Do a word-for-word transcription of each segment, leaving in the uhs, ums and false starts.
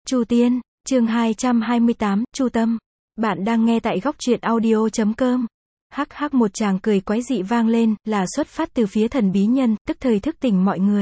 Chu Tiên, chương hai trăm hai mươi tám, Chu Tâm. Bạn đang nghe tại góc truyện audio chấm com. Hắc hắc, một tràng cười quái dị vang lên, là xuất phát từ phía thần bí nhân, tức thời thức tỉnh mọi người.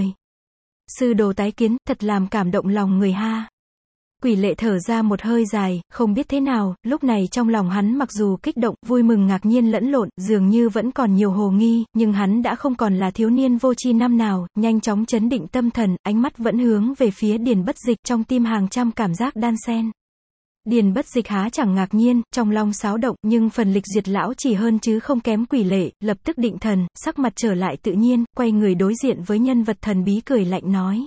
Sư đồ tái kiến, thật làm cảm động lòng người ha. Quỷ lệ thở ra một hơi dài, không biết thế nào, lúc này trong lòng hắn mặc dù kích động, vui mừng ngạc nhiên lẫn lộn, dường như vẫn còn nhiều hồ nghi, nhưng hắn đã không còn là thiếu niên vô tri năm nào, nhanh chóng trấn định tâm thần, ánh mắt vẫn hướng về phía Điền Bất Dịch, trong tim hàng trăm cảm giác đan xen. Điền Bất Dịch há chẳng ngạc nhiên, trong lòng xáo động, nhưng phần lịch duyệt lão chỉ hơn chứ không kém quỷ lệ, lập tức định thần, sắc mặt trở lại tự nhiên, quay người đối diện với nhân vật thần bí cười lạnh nói.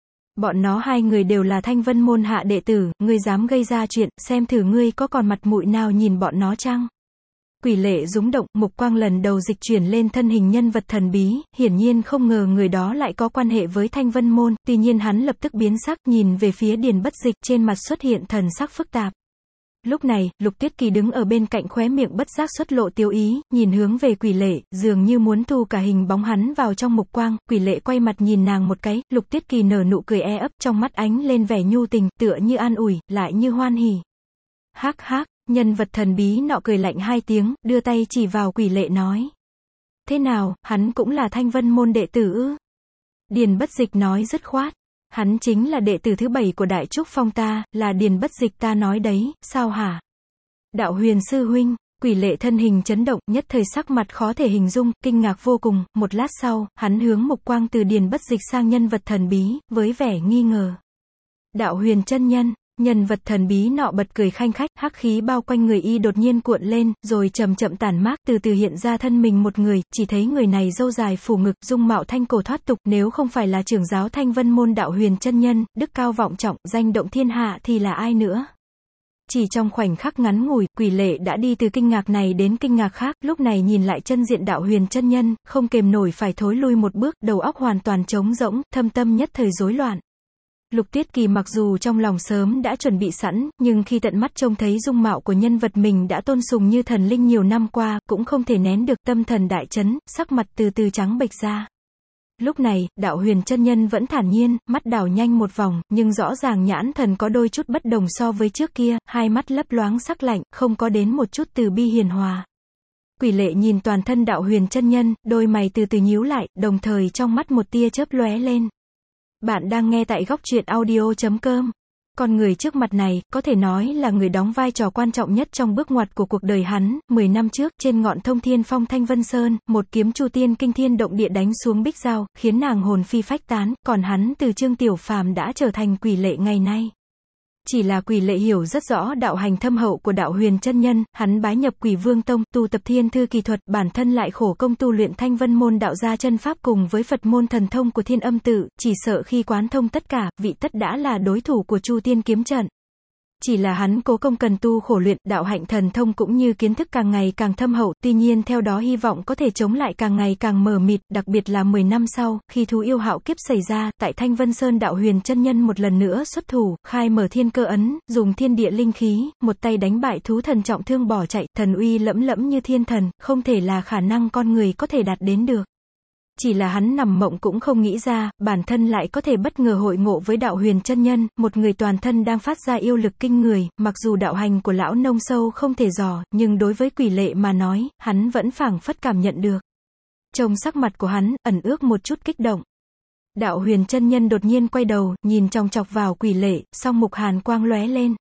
Bọn nó hai người đều là Thanh Vân môn hạ đệ tử, ngươi dám gây ra chuyện, xem thử ngươi có còn mặt mũi nào nhìn bọn nó chăng? Quỷ lệ rúng động, mục quang lần đầu dịch chuyển lên thân hình nhân vật thần bí, hiển nhiên không ngờ người đó lại có quan hệ với Thanh Vân môn, tuy nhiên hắn lập tức biến sắc, nhìn về phía Điền Bất Dịch, trên mặt xuất hiện thần sắc phức tạp. Lúc này, Lục Tuyết Kỳ đứng ở bên cạnh khóe miệng bất giác xuất lộ tiêu ý, nhìn hướng về quỷ lệ, dường như muốn thu cả hình bóng hắn vào trong mục quang, quỷ lệ quay mặt nhìn nàng một cái, Lục Tuyết Kỳ nở nụ cười e ấp, trong mắt ánh lên vẻ nhu tình, tựa như an ủi, lại như hoan hỉ. Hắc hắc, nhân vật thần bí nọ cười lạnh hai tiếng, đưa tay chỉ vào quỷ lệ nói. Thế nào, hắn cũng là Thanh Vân môn đệ tử ư? Điền Bất Dịch nói dứt khoát. Hắn chính là đệ tử thứ bảy của Đại Trúc Phong ta, là Điền Bất Dịch ta nói đấy, sao hả? Đạo Huyền sư huynh, quỷ lệ thân hình chấn động, nhất thời sắc mặt khó thể hình dung, kinh ngạc vô cùng, một lát sau, hắn hướng mục quang từ Điền Bất Dịch sang nhân vật thần bí, với vẻ nghi ngờ. Đạo Huyền chân nhân, nhân vật thần bí nọ bật cười khanh khách, hắc khí bao quanh người y đột nhiên cuộn lên, rồi chậm chậm tản mát, từ từ hiện ra thân mình một người, chỉ thấy người này râu dài phủ ngực, dung mạo thanh cổ thoát tục, nếu không phải là trưởng giáo Thanh Vân môn Đạo Huyền chân nhân, đức cao vọng trọng, danh động thiên hạ thì là ai nữa? Chỉ trong khoảnh khắc ngắn ngủi, quỷ lệ đã đi từ kinh ngạc này đến kinh ngạc khác, lúc này nhìn lại chân diện Đạo Huyền chân nhân, không kềm nổi phải thối lui một bước, đầu óc hoàn toàn trống rỗng, thâm tâm nhất thời rối loạn. Lục Tuyết Kỳ mặc dù trong lòng sớm đã chuẩn bị sẵn, nhưng khi tận mắt trông thấy dung mạo của nhân vật mình đã tôn sùng như thần linh nhiều năm qua, cũng không thể nén được, tâm thần đại chấn, sắc mặt từ từ trắng bệch ra. Lúc này, Đạo Huyền chân nhân vẫn thản nhiên, mắt đảo nhanh một vòng, nhưng rõ ràng nhãn thần có đôi chút bất đồng so với trước kia, hai mắt lấp loáng sắc lạnh, không có đến một chút từ bi hiền hòa. Quỷ lệ nhìn toàn thân Đạo Huyền chân nhân, đôi mày từ từ nhíu lại, đồng thời trong mắt một tia chớp lóe lên. Bạn đang nghe tại góc truyện audio chấm com. Con người trước mặt này, có thể nói là người đóng vai trò quan trọng nhất trong bước ngoặt của cuộc đời hắn. Mười năm trước, trên ngọn Thông Thiên Phong Thanh Vân Sơn, một kiếm Chu Tiên kinh thiên động địa đánh xuống Bích Giao, khiến nàng hồn phi phách tán, còn hắn từ Trương Tiểu Phàm đã trở thành quỷ lệ ngày nay. Chỉ là quỷ lệ hiểu rất rõ đạo hành thâm hậu của Đạo Huyền chân nhân, hắn bái nhập Quỷ Vương Tông, tu tập thiên thư kỳ thuật, bản thân lại khổ công tu luyện Thanh Vân môn đạo gia chân pháp cùng với Phật môn thần thông của Thiên Âm tự, chỉ sợ khi quán thông tất cả, vị tất đã là đối thủ của Chu Tiên kiếm trận. Chỉ là hắn cố công cần tu khổ luyện, đạo hạnh thần thông cũng như kiến thức càng ngày càng thâm hậu, tuy nhiên theo đó hy vọng có thể chống lại càng ngày càng mờ mịt, đặc biệt là mười năm sau, khi thú yêu hạo kiếp xảy ra, tại Thanh Vân Sơn Đạo Huyền chân nhân một lần nữa xuất thủ, khai mở thiên cơ ấn, dùng thiên địa linh khí, một tay đánh bại thú thần trọng thương bỏ chạy, thần uy lẫm lẫm như thiên thần, không thể là khả năng con người có thể đạt đến được. Chỉ là hắn nằm mộng cũng không nghĩ ra, bản thân lại có thể bất ngờ hội ngộ với Đạo Huyền chân nhân, một người toàn thân đang phát ra yêu lực kinh người, mặc dù đạo hành của lão nông sâu không thể dò, nhưng đối với quỷ lệ mà nói, hắn vẫn phảng phất cảm nhận được. Trông sắc mặt của hắn, ẩn ước một chút kích động. Đạo Huyền chân nhân đột nhiên quay đầu, nhìn chòng chọc vào quỷ lệ, song mục hàn quang lóe lên.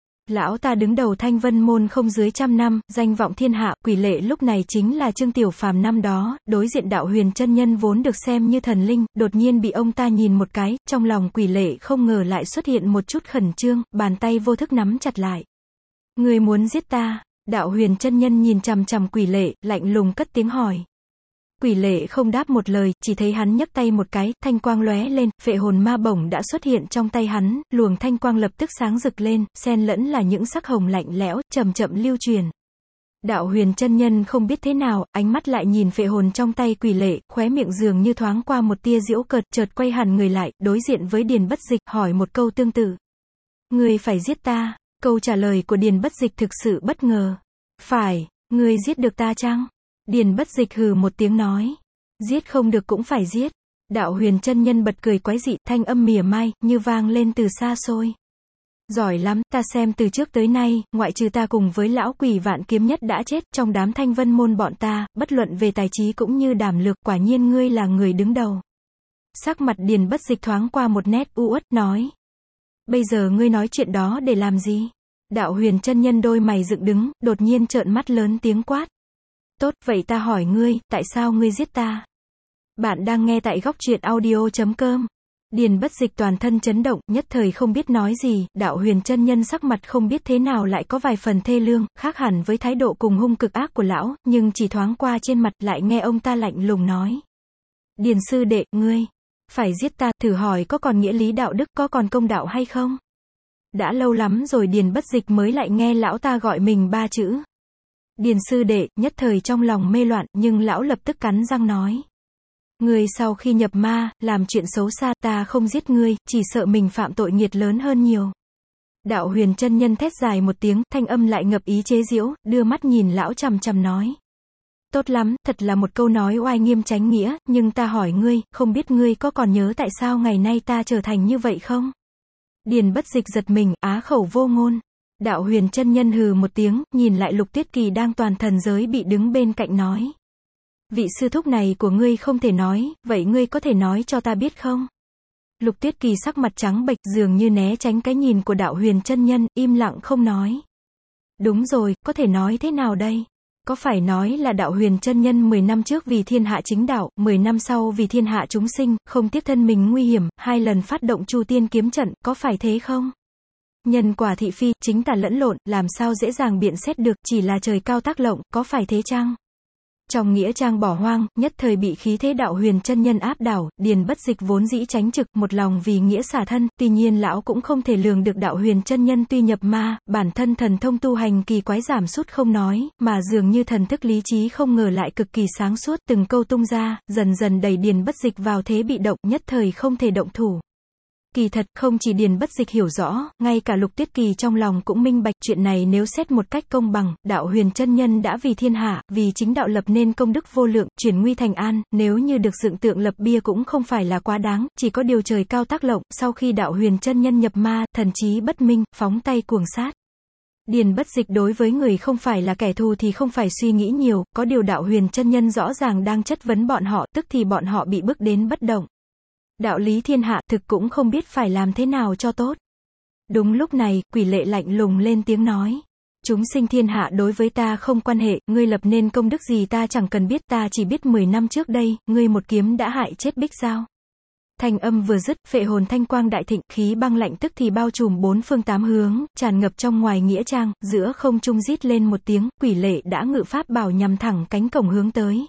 Lão ta đứng đầu Thanh Vân môn không dưới trăm năm, danh vọng thiên hạ, quỷ lệ lúc này chính là Trương Tiểu Phàm năm đó, đối diện Đạo Huyền chân nhân vốn được xem như thần linh, đột nhiên bị ông ta nhìn một cái, trong lòng quỷ lệ không ngờ lại xuất hiện một chút khẩn trương, bàn tay vô thức nắm chặt lại. Người muốn giết ta? Đạo Huyền chân nhân nhìn chằm chằm quỷ lệ, lạnh lùng cất tiếng hỏi. Quỷ lệ không đáp một lời, chỉ thấy hắn nhấc tay một cái, thanh quang lóe lên, phệ hồn ma bổng đã xuất hiện trong tay hắn, luồng thanh quang lập tức sáng rực lên, xen lẫn là những sắc hồng lạnh lẽo, chậm chậm lưu truyền. Đạo Huyền chân nhân không biết thế nào, ánh mắt lại nhìn phệ hồn trong tay quỷ lệ, khóe miệng dường như thoáng qua một tia giễu cợt, chợt quay hẳn người lại, đối diện với Điền Bất Dịch, hỏi một câu tương tự. Ngươi phải giết ta? Câu trả lời của Điền Bất Dịch thực sự bất ngờ. Phải, ngươi giết được ta chăng? Điền Bất Dịch hừ một tiếng nói. Giết không được cũng phải giết. Đạo Huyền chân nhân bật cười quái dị, thanh âm mỉa mai, như vang lên từ xa xôi. Giỏi lắm, ta xem từ trước tới nay, ngoại trừ ta cùng với lão quỷ vạn kiếm nhất đã chết, trong đám thanh vân môn bọn ta, bất luận về tài trí cũng như đảm lược, quả nhiên ngươi là người đứng đầu. Sắc mặt Điền Bất Dịch thoáng qua một nét u uất, nói. Bây giờ ngươi nói chuyện đó để làm gì? Đạo Huyền chân nhân đôi mày dựng đứng, đột nhiên trợn mắt lớn tiếng quát. Tốt, vậy ta hỏi ngươi, tại sao ngươi giết ta? Bạn đang nghe tại góc truyện audio chấm com. Điền Bất Dịch toàn thân chấn động, nhất thời không biết nói gì, Đạo Huyền chân nhân sắc mặt không biết thế nào lại có vài phần thê lương, khác hẳn với thái độ cùng hung cực ác của lão, nhưng chỉ thoáng qua trên mặt lại nghe ông ta lạnh lùng nói. Điền sư đệ, ngươi phải giết ta, thử hỏi có còn nghĩa lý đạo đức, có còn công đạo hay không? Đã lâu lắm rồi Điền Bất Dịch mới lại nghe lão ta gọi mình ba chữ. Điền sư đệ, nhất thời trong lòng mê loạn, nhưng lão lập tức cắn răng nói. Ngươi sau khi nhập ma, làm chuyện xấu xa, ta không giết ngươi, chỉ sợ mình phạm tội nghiệt lớn hơn nhiều. Đạo Huyền chân nhân thét dài một tiếng, thanh âm lại ngập ý chế giễu, đưa mắt nhìn lão chằm chằm nói. Tốt lắm, thật là một câu nói oai nghiêm chánh nghĩa, nhưng ta hỏi ngươi, không biết ngươi có còn nhớ tại sao ngày nay ta trở thành như vậy không? Điền Bất Dịch giật mình, á khẩu vô ngôn. Đạo Huyền chân nhân hừ một tiếng, nhìn lại Lục Tuyết Kỳ đang toàn thần giới bị đứng bên cạnh nói. Vị sư thúc này của ngươi không thể nói, vậy ngươi có thể nói cho ta biết không? Lục Tuyết Kỳ sắc mặt trắng bệch, dường như né tránh cái nhìn của Đạo Huyền chân nhân, im lặng không nói. Đúng rồi, có thể nói thế nào đây? Có phải nói là Đạo Huyền chân nhân mười năm trước vì thiên hạ chính đạo, mười năm sau vì thiên hạ chúng sinh, không tiếc thân mình nguy hiểm, hai lần phát động Chu Tiên kiếm trận, có phải thế không? Nhân quả thị phi, chính tà lẫn lộn, làm sao dễ dàng biện xét được, chỉ là trời cao tác lộng, có phải thế chăng? Trong nghĩa trang bỏ hoang, nhất thời bị khí thế Đạo Huyền chân nhân áp đảo, Điền Bất Dịch vốn dĩ tránh trực, một lòng vì nghĩa xả thân, tuy nhiên lão cũng không thể lường được Đạo Huyền chân nhân tuy nhập ma, bản thân thần thông tu hành kỳ quái giảm sút không nói, mà dường như thần thức lý trí không ngờ lại cực kỳ sáng suốt, từng câu tung ra, dần dần đẩy Điền Bất Dịch vào thế bị động, nhất thời không thể động thủ. Kỳ thật, không chỉ Điền Bất Dịch hiểu rõ, ngay cả Lục Tuyết Kỳ trong lòng cũng minh bạch, chuyện này nếu xét một cách công bằng, Đạo Huyền chân nhân đã vì thiên hạ, vì chính đạo lập nên công đức vô lượng, chuyển nguy thành an, nếu như được dựng tượng lập bia cũng không phải là quá đáng, chỉ có điều trời cao tác lộng, sau khi Đạo Huyền chân nhân nhập ma, thần trí bất minh, phóng tay cuồng sát. Điền Bất Dịch đối với người không phải là kẻ thù thì không phải suy nghĩ nhiều, có điều Đạo Huyền chân nhân rõ ràng đang chất vấn bọn họ, tức thì bọn họ bị bức đến bất động. Đạo lý thiên hạ, thực cũng không biết phải làm thế nào cho tốt. Đúng lúc này, Quỷ Lệ lạnh lùng lên tiếng nói. Chúng sinh thiên hạ đối với ta không quan hệ, ngươi lập nên công đức gì ta chẳng cần biết, ta chỉ biết mười năm trước đây, ngươi một kiếm đã hại chết Bích Giao. Thanh âm vừa dứt, phệ hồn thanh quang đại thịnh, khí băng lạnh tức thì bao trùm bốn phương tám hướng, tràn ngập trong ngoài nghĩa trang, giữa không trung rít lên một tiếng, Quỷ Lệ đã ngự pháp bảo nhằm thẳng cánh cổng hướng tới.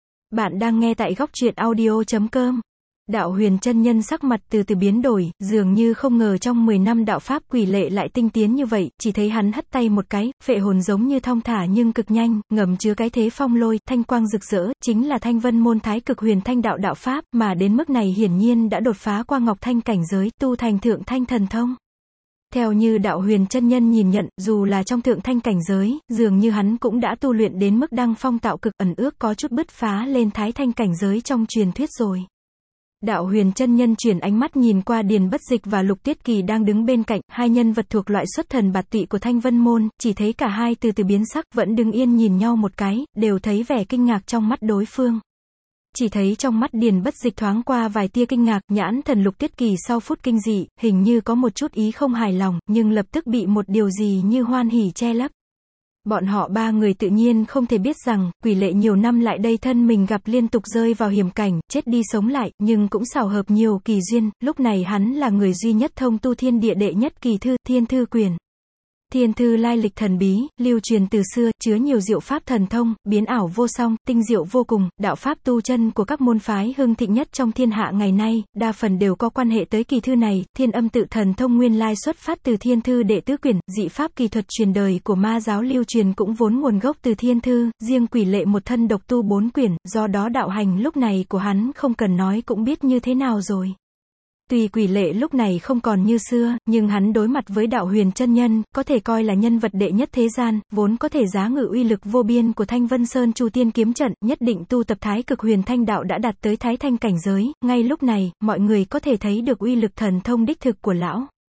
Bạn đang nghe tại góc truyện audio chấm com. Đạo Huyền chân nhân sắc mặt từ từ biến đổi, dường như không ngờ trong mười năm đạo pháp Quỷ Lệ lại tinh tiến như vậy, chỉ thấy hắn hất tay một cái, phệ hồn giống như thong thả nhưng cực nhanh, ngầm chứa cái thế phong lôi, thanh quang rực rỡ, chính là Thanh Vân môn Thái Cực Huyền Thanh đạo đạo pháp, mà đến mức này hiển nhiên đã đột phá qua Ngọc Thanh cảnh giới, tu thành Thượng Thanh thần thông. Theo như Đạo Huyền chân nhân nhìn nhận, dù là trong Thượng Thanh cảnh giới, dường như hắn cũng đã tu luyện đến mức đăng phong tạo cực, ẩn ước có chút bứt phá lên Thái Thanh cảnh giới trong truyền thuyết rồi. Đạo Huyền chân nhân chuyển ánh mắt nhìn qua Điền Bất Dịch và Lục Tuyết Kỳ đang đứng bên cạnh, hai nhân vật thuộc loại xuất thần bạt tụy của Thanh Vân môn, chỉ thấy cả hai từ từ biến sắc, vẫn đứng yên nhìn nhau một cái, đều thấy vẻ kinh ngạc trong mắt đối phương. Chỉ thấy trong mắt Điền Bất Dịch thoáng qua vài tia kinh ngạc, nhãn thần Lục Tuyết Kỳ sau phút kinh dị, hình như có một chút ý không hài lòng, nhưng lập tức bị một điều gì như hoan hỉ che lấp. Bọn họ ba người tự nhiên không thể biết rằng, Quỷ Lệ nhiều năm lại đây thân mình gặp liên tục rơi vào hiểm cảnh, chết đi sống lại, nhưng cũng xảo hợp nhiều kỳ duyên, lúc này hắn là người duy nhất thông tu thiên địa đệ nhất kỳ thư, Thiên Thư Quyền. Thiên thư lai lịch thần bí, lưu truyền từ xưa, chứa nhiều diệu pháp thần thông, biến ảo vô song, tinh diệu vô cùng, đạo pháp tu chân của các môn phái hưng thịnh nhất trong thiên hạ ngày nay, đa phần đều có quan hệ tới kỳ thư này. Thiên âm tự thần thông nguyên lai xuất phát từ thiên thư đệ tứ quyển, dị pháp kỳ thuật truyền đời của ma giáo lưu truyền cũng vốn nguồn gốc từ thiên thư, riêng Quỷ Lệ một thân độc tu bốn quyển, do đó đạo hành lúc này của hắn không cần nói cũng biết như thế nào rồi. Tuy Quỷ Lệ lúc này không còn như xưa, nhưng hắn đối mặt với Đạo Huyền chân nhân, có thể coi là nhân vật đệ nhất thế gian, vốn có thể giá ngự uy lực vô biên của Thanh Vân Sơn Chu Tiên kiếm trận, nhất định tu tập Thái Cực Huyền Thanh đạo đã đạt tới Thái Thanh cảnh giới, ngay lúc này, mọi người có thể thấy được uy lực thần thông đích thực của lão.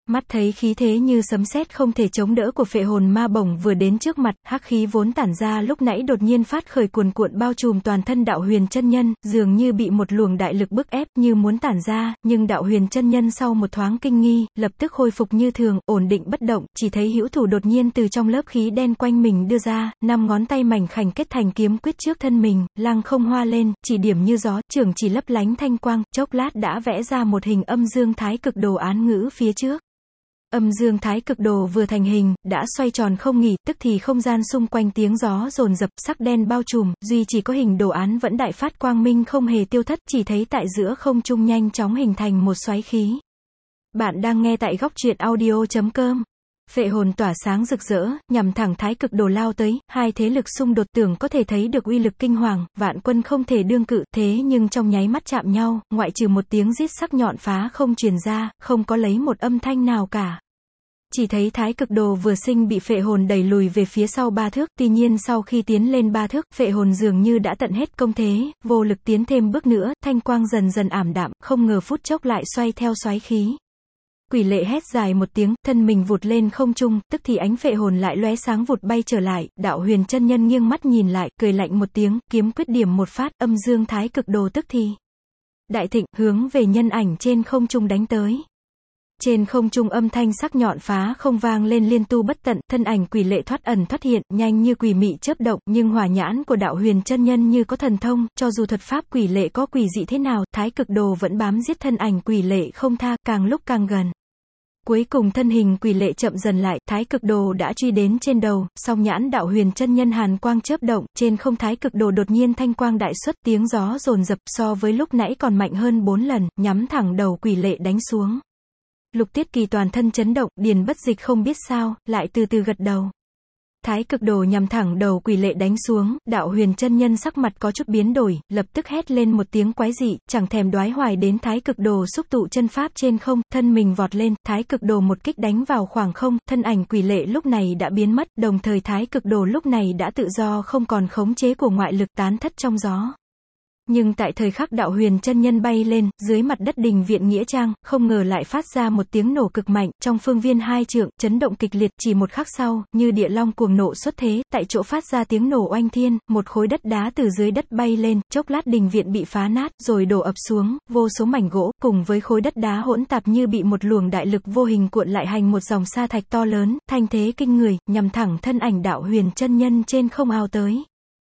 Mắt thấy khí thế như sấm sét không thể chống đỡ của phệ hồn ma bổng vừa đến trước mặt, hắc khí vốn tản ra lúc nãy đột nhiên phát khởi cuồn cuộn bao trùm toàn thân đạo huyền chân nhân, dường như bị một luồng đại lực bức ép như muốn tản ra, nhưng đạo huyền chân nhân sau một thoáng kinh nghi, lập tức khôi phục như thường, ổn định bất động, chỉ thấy hữu thủ đột nhiên từ trong lớp khí đen quanh mình đưa ra, năm ngón tay mảnh khảnh kết thành kiếm quyết trước thân mình, lăng không hoa lên, chỉ điểm như gió, trường chỉ lấp lánh thanh quang, chốc lát đã vẽ ra một hình âm dương thái cực đồ án ngữ phía trước. Âm dương thái cực đồ vừa thành hình, đã xoay tròn không nghỉ, tức thì không gian xung quanh tiếng gió dồn dập, sắc đen bao trùm, duy chỉ có hình đồ án vẫn đại phát quang minh không hề tiêu thất, chỉ thấy tại giữa không trung nhanh chóng hình thành một xoáy khí. Bạn đang nghe tại góc truyện audio chấm com. Phệ hồn tỏa sáng rực rỡ, nhằm thẳng thái cực đồ lao tới, hai thế lực xung đột tưởng có thể thấy được uy lực kinh hoàng, vạn quân không thể đương cự, thế nhưng trong nháy mắt chạm nhau, ngoại trừ một tiếng rít sắc nhọn phá không truyền ra, không có lấy một âm thanh nào cả. Chỉ thấy thái cực đồ vừa sinh bị phệ hồn đẩy lùi về phía sau ba thước, tuy nhiên sau khi tiến lên ba thước, phệ hồn dường như đã tận hết công thế, vô lực tiến thêm bước nữa, thanh quang dần dần ảm đạm, không ngờ phút chốc lại xoay theo xoáy khí. Quỷ lệ hét dài một tiếng, thân mình vụt lên không trung, tức thì ánh phệ hồn lại lóe sáng vụt bay trở lại, đạo huyền chân nhân nghiêng mắt nhìn lại, cười lạnh một tiếng, kiếm quyết điểm một phát, âm dương thái cực đồ tức thì đại thịnh, hướng về nhân ảnh trên không trung đánh tới. Trên không trung âm thanh sắc nhọn phá không vang lên liên tu bất tận, thân ảnh quỷ lệ thoát ẩn thoát hiện, nhanh như quỷ mị chớp động, nhưng hỏa nhãn của đạo huyền chân nhân như có thần thông, cho dù thuật pháp quỷ lệ có quỷ dị thế nào, thái cực đồ vẫn bám giết thân ảnh quỷ lệ không tha, càng lúc càng gần. Cuối cùng thân hình quỷ lệ chậm dần lại, thái cực đồ đã truy đến trên đầu, song nhãn đạo huyền chân nhân hàn quang chớp động, trên không thái cực đồ đột nhiên thanh quang đại xuất, tiếng gió dồn dập so với lúc nãy còn mạnh hơn bốn lần, nhắm thẳng đầu quỷ lệ đánh xuống. Lục Tiết Kỳ toàn thân chấn động, Điền Bất Dịch không biết sao, lại từ từ gật đầu. Thái cực đồ nhằm thẳng đầu quỷ lệ đánh xuống, đạo huyền chân nhân sắc mặt có chút biến đổi, lập tức hét lên một tiếng quái dị, chẳng thèm đoái hoài đến thái cực đồ xúc tụ chân pháp trên không, thân mình vọt lên, thái cực đồ một kích đánh vào khoảng không, thân ảnh quỷ lệ lúc này đã biến mất, đồng thời thái cực đồ lúc này đã tự do không còn khống chế của ngoại lực tán thất trong gió. Nhưng tại thời khắc đạo huyền chân nhân bay lên, dưới mặt đất đình viện nghĩa trang, không ngờ lại phát ra một tiếng nổ cực mạnh, trong phương viên hai trượng, chấn động kịch liệt, chỉ một khắc sau, như địa long cuồng nộ xuất thế, tại chỗ phát ra tiếng nổ oanh thiên, một khối đất đá từ dưới đất bay lên, chốc lát đình viện bị phá nát, rồi đổ ập xuống, vô số mảnh gỗ, cùng với khối đất đá hỗn tạp như bị một luồng đại lực vô hình cuộn lại hành một dòng sa thạch to lớn, thanh thế kinh người, nhằm thẳng thân ảnh đạo huyền chân nhân trên không ao tới.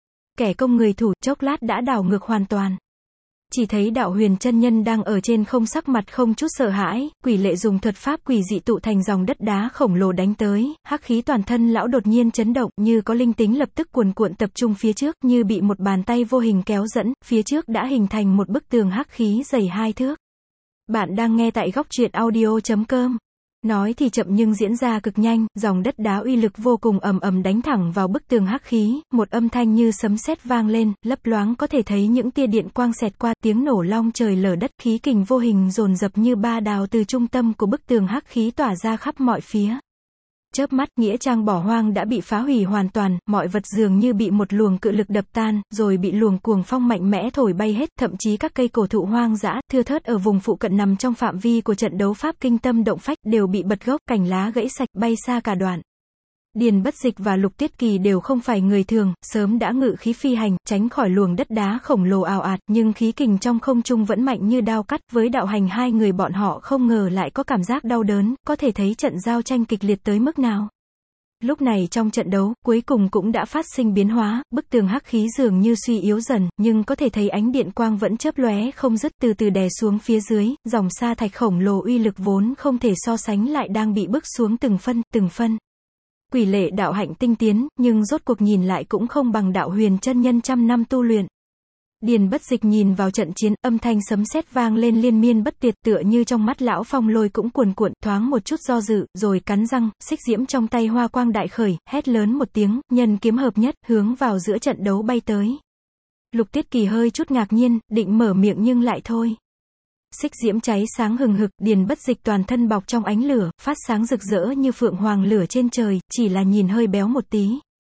Kẻ công người thủ, chốc lát đã đảo ngược hoàn toàn. Chỉ thấy đạo huyền chân nhân đang ở trên không sắc mặt không chút sợ hãi, quỷ lệ dùng thuật pháp quỷ dị tụ thành dòng đất đá khổng lồ đánh tới, hắc khí toàn thân lão đột nhiên chấn động, như có linh tính lập tức cuồn cuộn tập trung phía trước, như bị một bàn tay vô hình kéo dẫn, phía trước đã hình thành một bức tường hắc khí dày hai thước. Bạn đang nghe tại góc truyện audio chấm com. Nói thì chậm nhưng diễn ra cực nhanh, dòng đất đá uy lực vô cùng ầm ầm đánh thẳng vào bức tường hắc khí, một âm thanh như sấm sét vang lên, lấp loáng có thể thấy những tia điện quang xẹt qua, tiếng nổ long trời lở đất, khí kình vô hình dồn dập như ba đào từ trung tâm của bức tường hắc khí tỏa ra khắp mọi phía. Chớp mắt, nghĩa trang bỏ hoang đã bị phá hủy hoàn toàn, mọi vật dường như bị một luồng cự lực đập tan, rồi bị luồng cuồng phong mạnh mẽ thổi bay hết, thậm chí các cây cổ thụ hoang dã, thưa thớt ở vùng phụ cận nằm trong phạm vi của trận đấu pháp kinh tâm động phách, đều bị bật gốc, cành lá gãy sạch, bay xa cả đoạn. Điền Bất Dịch và Lục Tiết Kỳ đều không phải người thường, sớm đã ngự khí phi hành, tránh khỏi luồng đất đá khổng lồ ào ạt, nhưng khí kình trong không trung vẫn mạnh như đao cắt, với đạo hành hai người bọn họ không ngờ lại có cảm giác đau đớn, có thể thấy trận giao tranh kịch liệt tới mức nào. Lúc này trong trận đấu, cuối cùng cũng đã phát sinh biến hóa, bức tường hắc khí dường như suy yếu dần, nhưng có thể thấy ánh điện quang vẫn chớp lóe không dứt, từ từ đè xuống phía dưới, dòng sa thạch khổng lồ uy lực vốn không thể so sánh lại đang bị bức xuống từng phân, từng phân. Quỷ lệ đạo hạnh tinh tiến, nhưng rốt cuộc nhìn lại cũng không bằng đạo huyền chân nhân trăm năm tu luyện. Điền Bất Dịch nhìn vào trận chiến, âm thanh sấm sét vang lên liên miên bất tuyệt, tựa như trong mắt lão phong lôi cũng cuồn cuộn, thoáng một chút do dự, rồi cắn răng, xích diễm trong tay hoa quang đại khởi, hét lớn một tiếng, nhân kiếm hợp nhất, hướng vào giữa trận đấu bay tới. Lục Tiết Kỳ hơi chút ngạc nhiên, định mở miệng nhưng lại thôi. Xích diễm cháy sáng hừng hực, Điền Bất Dịch toàn thân bọc trong ánh lửa, phát sáng rực rỡ như phượng hoàng lửa trên trời, chỉ là nhìn hơi béo một tí.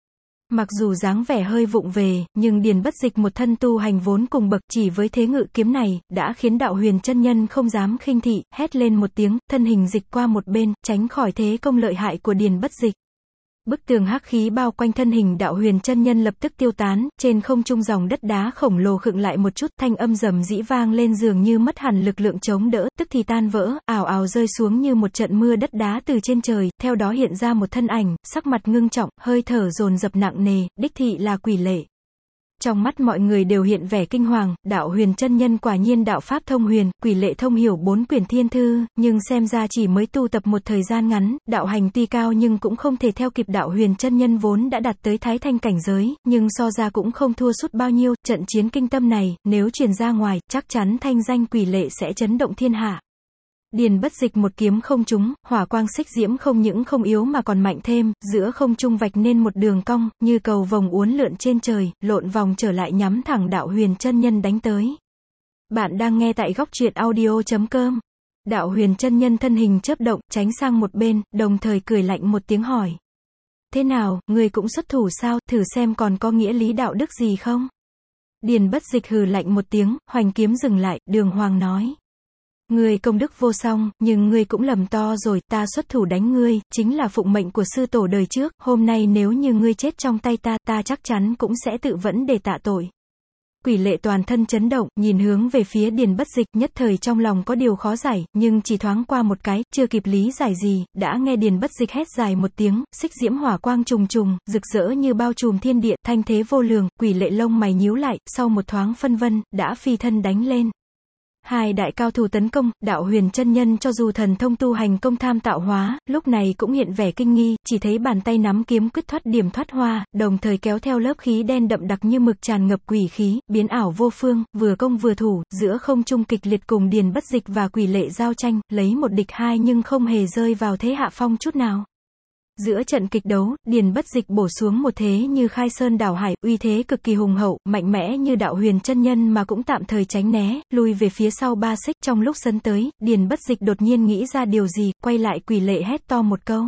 Mặc dù dáng vẻ hơi vụng về, nhưng Điền Bất Dịch một thân tu hành vốn cùng bậc, chỉ với thế ngự kiếm này, đã khiến Đạo Huyền chân nhân không dám khinh thị, hét lên một tiếng, thân hình dịch qua một bên, tránh khỏi thế công lợi hại của Điền Bất Dịch. Bức tường hắc khí bao quanh thân hình Đạo Huyền chân nhân lập tức tiêu tán, trên không trung dòng đất đá khổng lồ khựng lại một chút, thanh âm rầm rĩ vang lên dường như mất hẳn lực lượng chống đỡ, tức thì tan vỡ, ào ào rơi xuống như một trận mưa đất đá từ trên trời, theo đó hiện ra một thân ảnh, sắc mặt ngưng trọng, hơi thở dồn dập nặng nề, đích thị là Quỷ Lệ. Trong mắt mọi người đều hiện vẻ kinh hoàng, Đạo Huyền chân nhân quả nhiên đạo pháp thông huyền, Quỷ Lệ thông hiểu bốn quyển thiên thư, nhưng xem ra chỉ mới tu tập một thời gian ngắn, đạo hành tuy cao nhưng cũng không thể theo kịp Đạo Huyền chân nhân vốn đã đạt tới thái thanh cảnh giới, nhưng so ra cũng không thua sút bao nhiêu, trận chiến kinh tâm này, nếu truyền ra ngoài, chắc chắn thanh danh Quỷ Lệ sẽ chấn động thiên hạ. Điền Bất Dịch một kiếm không trúng, hỏa quang xích diễm không những không yếu mà còn mạnh thêm, giữa không trung vạch nên một đường cong, như cầu vồng uốn lượn trên trời, lộn vòng trở lại nhắm thẳng Đạo Huyền chân nhân đánh tới. Bạn đang nghe tại góc truyện audio chấm com. Đạo Huyền chân nhân thân hình chớp động, tránh sang một bên, đồng thời cười lạnh một tiếng hỏi. Thế nào, người cũng xuất thủ sao, thử xem còn có nghĩa lý đạo đức gì không? Điền Bất Dịch hừ lạnh một tiếng, hoành kiếm dừng lại, đường hoàng nói. Ngươi công đức vô song, nhưng ngươi cũng lầm to rồi, ta xuất thủ đánh ngươi, chính là phụng mệnh của sư tổ đời trước, hôm nay nếu như ngươi chết trong tay ta, ta chắc chắn cũng sẽ tự vẫn để tạ tội. Quỷ Lệ toàn thân chấn động, nhìn hướng về phía Điền Bất Dịch, nhất thời trong lòng có điều khó giải, nhưng chỉ thoáng qua một cái, chưa kịp lý giải gì, đã nghe Điền Bất Dịch hét dài một tiếng, xích diễm hỏa quang trùng trùng, rực rỡ như bao trùm thiên địa, thanh thế vô lường, Quỷ Lệ lông mày nhíu lại, sau một thoáng phân vân, đã phi thân đánh lên. Hai đại cao thủ tấn công, Đạo Huyền chân nhân cho dù thần thông tu hành công tham tạo hóa, lúc này cũng hiện vẻ kinh nghi, chỉ thấy bàn tay nắm kiếm quyết thoát điểm thoát hoa, đồng thời kéo theo lớp khí đen đậm đặc như mực tràn ngập quỷ khí, biến ảo vô phương, vừa công vừa thủ, giữa không trung kịch liệt cùng Điền Bất Dịch và Quỷ Lệ giao tranh, lấy một địch hai nhưng không hề rơi vào thế hạ phong chút nào. Giữa trận kịch đấu, Điền Bất Dịch bổ xuống một thế như khai sơn đảo hải, uy thế cực kỳ hùng hậu, mạnh mẽ như Đạo Huyền chân nhân mà cũng tạm thời tránh né, lùi về phía sau ba xích. Trong lúc sấn tới, Điền Bất Dịch đột nhiên nghĩ ra điều gì, quay lại Quỷ Lệ hét to một câu.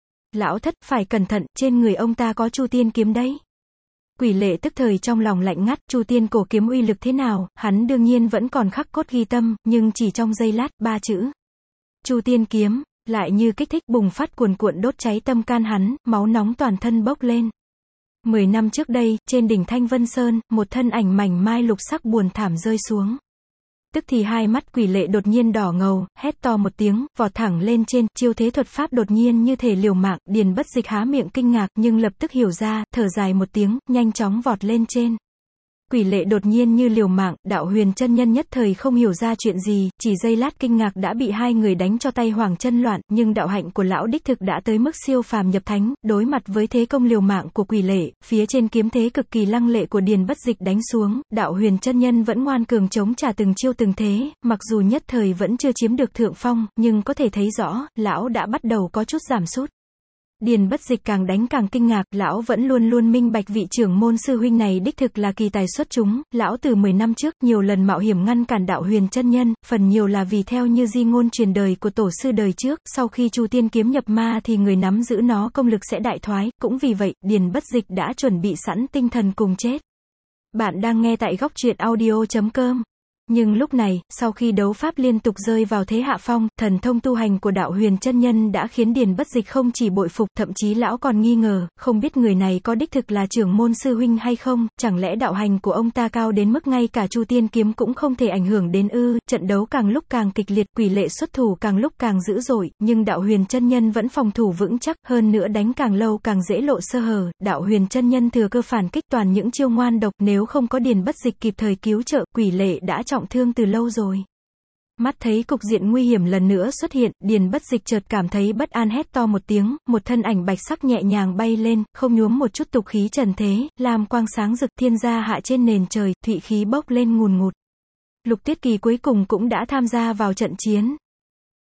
Lão thất, phải cẩn thận, trên người ông ta có Chu Tiên kiếm đấy. Quỷ Lệ tức thời trong lòng lạnh ngắt, Chu Tiên cổ kiếm uy lực thế nào, hắn đương nhiên vẫn còn khắc cốt ghi tâm, nhưng chỉ trong giây lát, ba chữ Chu Tiên kiếm lại như kích thích bùng phát cuồn cuộn đốt cháy tâm can hắn, máu nóng toàn thân bốc lên. Mười năm trước đây, trên đỉnh Thanh Vân Sơn, một thân ảnh mảnh mai lục sắc buồn thảm rơi xuống. Tức thì hai mắt Quỷ Lệ đột nhiên đỏ ngầu, hét to một tiếng, vọt thẳng lên trên, chiêu thế thuật pháp đột nhiên như thể liều mạng, Điền Bất Dịch há miệng kinh ngạc, nhưng lập tức hiểu ra, thở dài một tiếng, nhanh chóng vọt lên trên. Quỷ Lệ đột nhiên như liều mạng, Đạo Huyền chân nhân nhất thời không hiểu ra chuyện gì, chỉ giây lát kinh ngạc đã bị hai người đánh cho tay hoảng chân loạn, nhưng đạo hạnh của lão đích thực đã tới mức siêu phàm nhập thánh, đối mặt với thế công liều mạng của Quỷ Lệ, phía trên kiếm thế cực kỳ lăng lệ của Điền Bất Dịch đánh xuống, Đạo Huyền chân nhân vẫn ngoan cường chống trả từng chiêu từng thế, mặc dù nhất thời vẫn chưa chiếm được thượng phong, nhưng có thể thấy rõ, lão đã bắt đầu có chút giảm sút. Điền Bất Dịch càng đánh càng kinh ngạc, lão vẫn luôn luôn minh bạch vị trưởng môn sư huynh này đích thực là kỳ tài xuất chúng, lão từ mười năm trước nhiều lần mạo hiểm ngăn cản Đạo Huyền chân nhân, phần nhiều là vì theo như di ngôn truyền đời của tổ sư đời trước, sau khi Chu Tiên kiếm nhập ma thì người nắm giữ nó công lực sẽ đại thoái, cũng vì vậy, Điền Bất Dịch đã chuẩn bị sẵn tinh thần cùng chết. Bạn đang nghe tại góc truyện audio chấm com. Nhưng lúc này, sau khi đấu pháp liên tục rơi vào thế hạ phong, thần thông tu hành của Đạo Huyền chân nhân đã khiến Điền Bất Dịch không chỉ bội phục, thậm chí lão còn nghi ngờ, không biết người này có đích thực là trưởng môn sư huynh hay không, chẳng lẽ đạo hành của ông ta cao đến mức ngay cả Chu Tiên kiếm cũng không thể ảnh hưởng đến ư? Trận đấu càng lúc càng kịch liệt, Quỷ Lệ xuất thủ càng lúc càng dữ dội, nhưng Đạo Huyền chân nhân vẫn phòng thủ vững chắc, hơn nữa đánh càng lâu càng dễ lộ sơ hở, Đạo Huyền chân nhân thừa cơ phản kích toàn những chiêu ngoan độc, nếu không có Điền Bất Dịch kịp thời cứu trợ, Quỷ Lệ đã trọng thương từ lâu rồi. Mắt thấy cục diện nguy hiểm lần nữa xuất hiện, Điền Bất Dịch chợt cảm thấy bất an hét to một tiếng, một thân ảnh bạch sắc nhẹ nhàng bay lên, không nhuốm một chút tục khí trần thế, lam quang sáng rực, thiên gia hạ trên nền trời, thụy khí bốc lên ngùn ngụt. Lục Tiết Kỳ cuối cùng cũng đã tham gia vào trận chiến.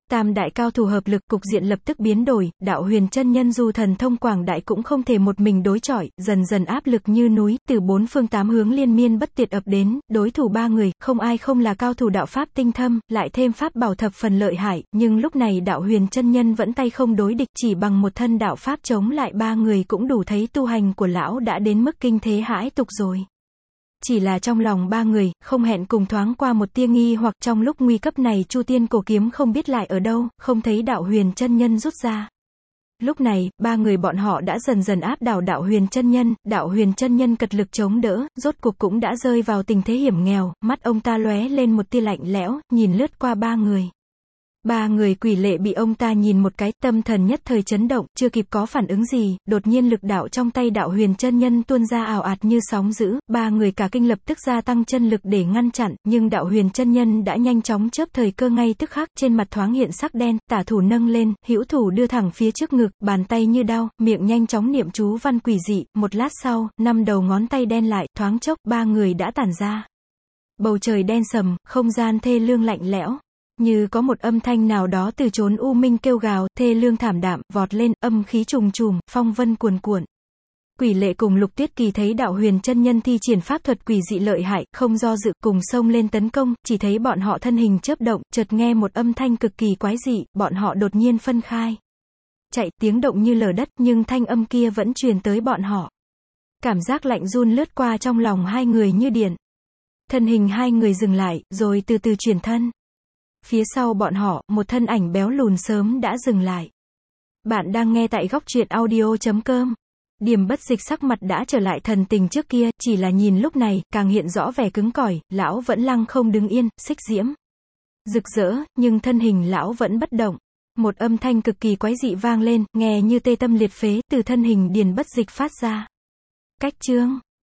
Tam đại cao thủ hợp lực, cục diện lập tức biến đổi, đạo huyền chân nhân dù thần thông quảng đại cũng không thể một mình đối chọi, dần dần áp lực như núi, từ bốn phương tám hướng liên miên bất tuyệt ập đến, đối thủ ba người, không ai không là cao thủ đạo pháp tinh thâm, lại thêm pháp bảo thập phần lợi hại, nhưng lúc này đạo huyền chân nhân vẫn tay không đối địch, chỉ bằng một thân đạo pháp chống lại ba người cũng đủ thấy tu hành của lão đã đến mức kinh thế hãi tục rồi. Chỉ là trong lòng ba người, không hẹn cùng thoáng qua một tia nghi hoặc trong lúc nguy cấp này Chu Tiên cổ kiếm không biết lại ở đâu, không thấy đạo huyền chân nhân rút ra. Lúc này, ba người bọn họ đã dần dần áp đảo đạo huyền chân nhân, đạo huyền chân nhân cật lực chống đỡ, rốt cuộc cũng đã rơi vào tình thế hiểm nghèo, mắt ông ta lóe lên một tia lạnh lẽo, nhìn lướt qua ba người. Ba người quỷ lệ bị ông ta nhìn một cái, tâm thần nhất thời chấn động, chưa kịp có phản ứng gì, đột nhiên lực đạo trong tay đạo huyền chân nhân tuôn ra ào ạt như sóng dữ, ba người cả kinh lập tức gia tăng chân lực để ngăn chặn, nhưng đạo huyền chân nhân đã nhanh chóng chớp thời cơ ngay tức khắc, trên mặt thoáng hiện sắc đen, tả thủ nâng lên, hữu thủ đưa thẳng phía trước ngực, bàn tay như đao, miệng nhanh chóng niệm chú văn quỷ dị, một lát sau, năm đầu ngón tay đen lại, thoáng chốc, ba người đã tản ra. Bầu trời đen sầm, không gian thê lương lạnh lẽo. Như có một âm thanh nào đó từ chốn u minh kêu gào, thê lương thảm đạm, vọt lên, âm khí trùng trùm, phong vân cuồn cuộn. Quỷ lệ cùng Lục Tuyết Kỳ thấy đạo huyền chân nhân thi triển pháp thuật quỷ dị lợi hại, không do dự, cùng xông lên tấn công, chỉ thấy bọn họ thân hình chớp động, chợt nghe một âm thanh cực kỳ quái dị, bọn họ đột nhiên phân khai. Chạy, tiếng động như lở đất, nhưng thanh âm kia vẫn truyền tới bọn họ. Cảm giác lạnh run lướt qua trong lòng hai người như điện. Thân hình hai người dừng lại, rồi từ từ chuyển thân. Phía sau bọn họ, một thân ảnh béo lùn sớm đã dừng lại. Bạn đang nghe tại góc truyện audio chấm com. Điềm Bất Dịch sắc mặt đã trở lại thần tình trước kia, chỉ là nhìn lúc này, càng hiện rõ vẻ cứng cỏi, lão vẫn lăng không đứng yên, xích diễm. Rực rỡ, nhưng thân hình lão vẫn bất động. Một âm thanh cực kỳ quái dị vang lên, nghe như tê tâm liệt phế, từ thân hình Điền Bất Dịch phát ra. Cách chương.